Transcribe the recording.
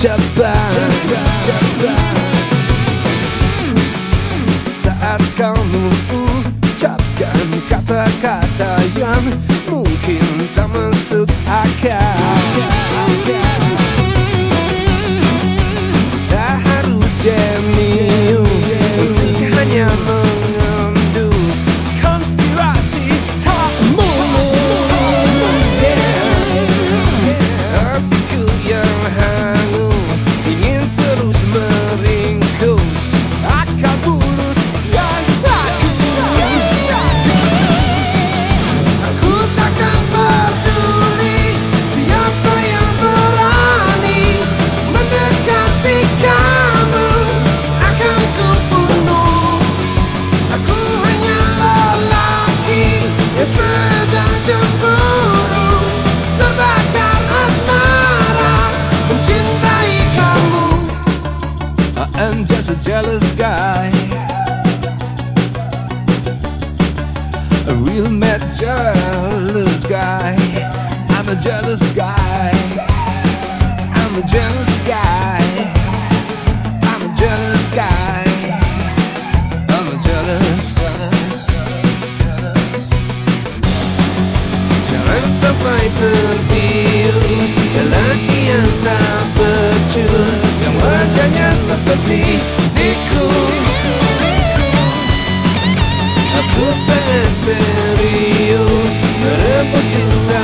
cepat. Saat kamu ucapkan kata-kata yang mungkin tak masuk akal, tak harus jenius untuk hanya mengendus konspirasi tak mulus. Hatiku yang hangus ingin terus meringkus akal bulus dan bagus. Aku takkan peduli siapa yang berani mendekati kamu, akan ku bunuh. Aku hanya lelaki yang sedang cemburu, terbakar asmara mencintai kamu. I'm just a jealous guy, a real mad jealous guy. I'm a jealous guy, I'm a jealous guy, I'm a jealous guy, I'm a jealous. Jangan sampai terbius lelaki yang tak becus, yang wajahnya seperti tikus. Aku sangat serius merebut cinta